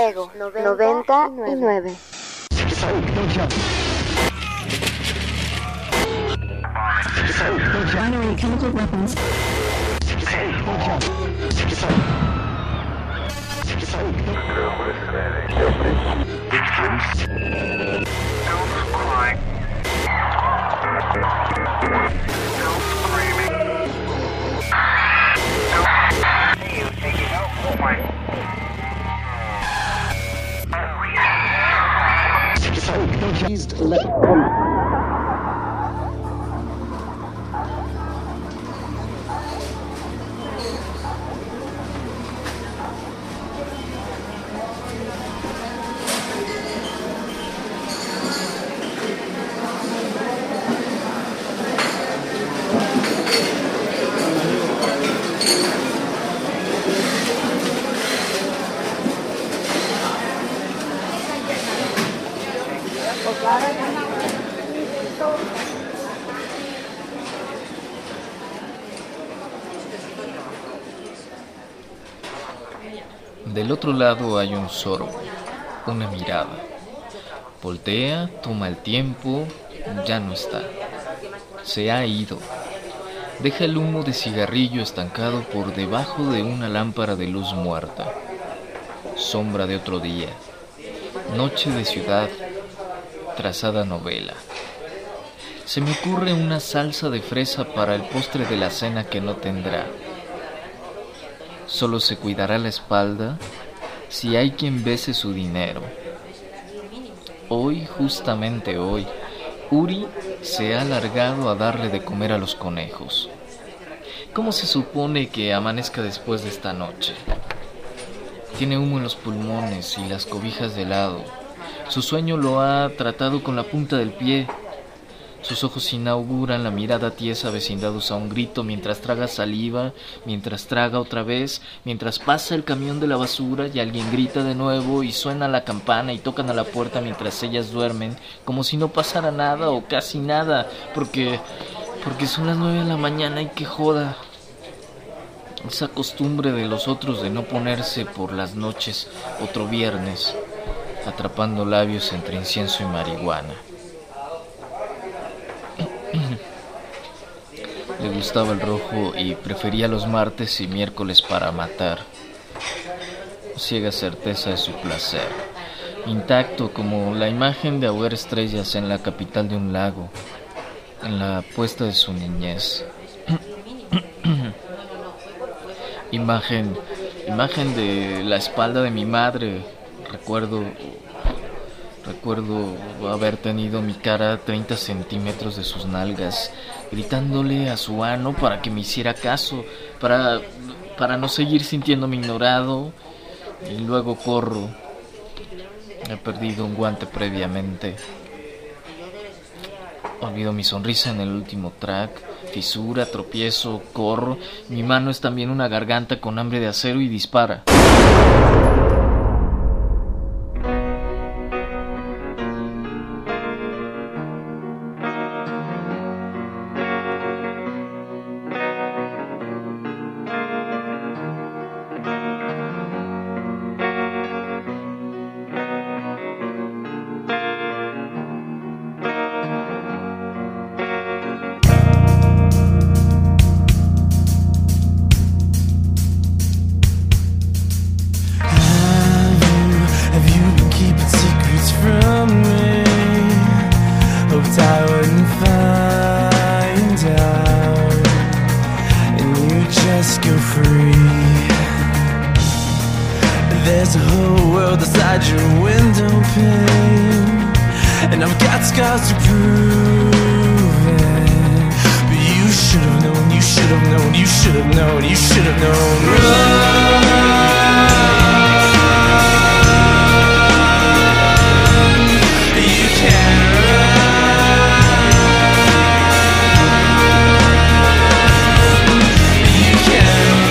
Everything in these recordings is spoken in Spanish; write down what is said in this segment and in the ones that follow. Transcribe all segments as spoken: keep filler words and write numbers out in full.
Lego noventa y nueve. Del otro lado hay un sorbo, una mirada. Voltea, toma el tiempo, ya no está. Se ha ido. Deja el humo de cigarrillo estancado por debajo de una lámpara de luz muerta. Sombra de otro día. Noche de ciudad. Trazada novela. Se me ocurre una salsa de fresa para el postre de la cena que no tendrá. Solo se cuidará la espalda si hay quien bese su dinero. Hoy, justamente hoy, Uri se ha largado a darle de comer a los conejos. ¿Cómo se supone que amanezca después de esta noche? Tiene humo en los pulmones y las cobijas de lado. Su sueño lo ha tratado con la punta del pie. Sus ojos inauguran la mirada tiesa vecindados a un grito mientras traga saliva, mientras traga otra vez, mientras pasa el camión de la basura y alguien grita de nuevo y suena la campana y tocan a la puerta mientras ellas duermen, como si no pasara nada o casi nada, porque, porque son las nueve de la mañana y que joda. Esa costumbre de los otros de no ponerse por las noches otro viernes, atrapando labios entre incienso y marihuana. Le gustaba el rojo y prefería los martes y miércoles para matar. Ciega certeza de su placer, intacto como la imagen de ahogar estrellas en la capital de un lago, en la puesta de su niñez. Imagen, imagen de la espalda de mi madre. Recuerdo, recuerdo haber tenido mi cara a treinta centímetros de sus nalgas, gritándole a su ano para que me hiciera caso, para, para no seguir sintiéndome ignorado, y luego corro. He perdido un guante previamente. Olvido mi sonrisa en el último track, fisura, tropiezo, corro. Mi mano es también una garganta con hambre de acero y dispara. There's a whole world outside your window pane, and I've got scars to prove it. But you should have known, you should have known, you should have known, you should have known. Run, you can't run, you can't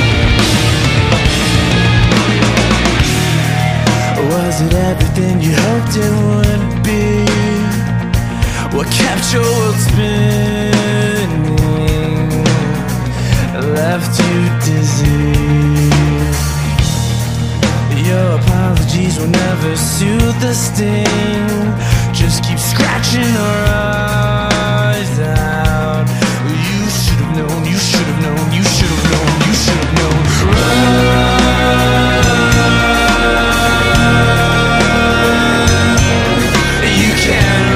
Was it everything you hoped? kept your world spinning, left you dizzy. Your apologies will never soothe the sting, just keep scratching our eyes out. You should have known, you should have known, you should have known, you should have known. Run, you can't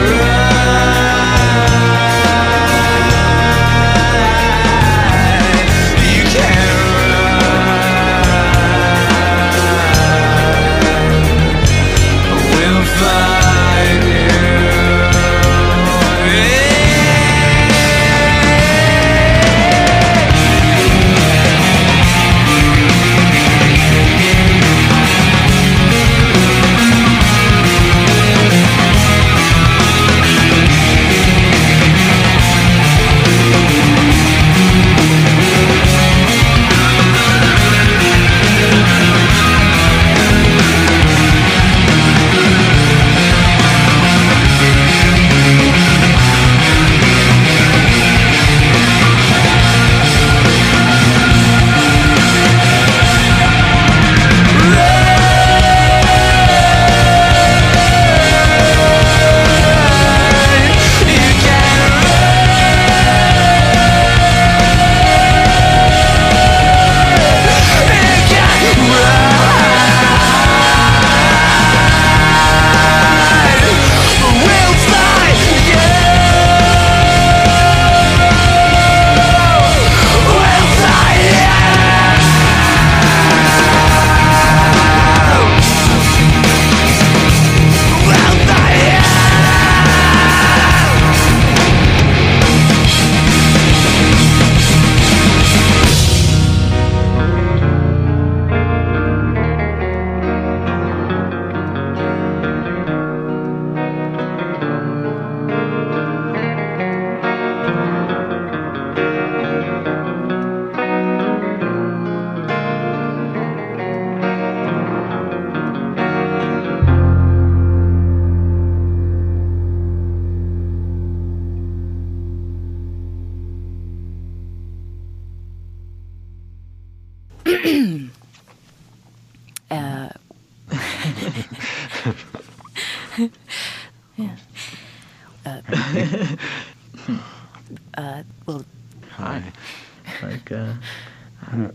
run, you can't run. We'll find you. uh, yeah. Uh, uh, well, Hi. Like, uh, um,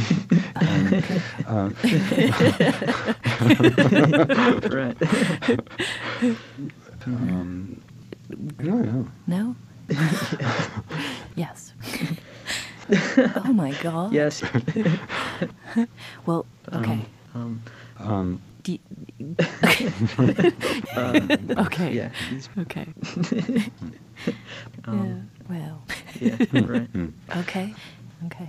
um, right. um, I don't know. no? Yes. Oh my God. Yes. Well, okay. Um, Um, Do you, uh, okay. yeah. he's- Okay. Um, Yeah. Well. yeah. Right. Okay. Okay.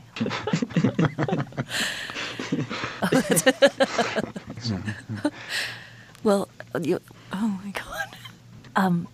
Well, you, oh my God. Um,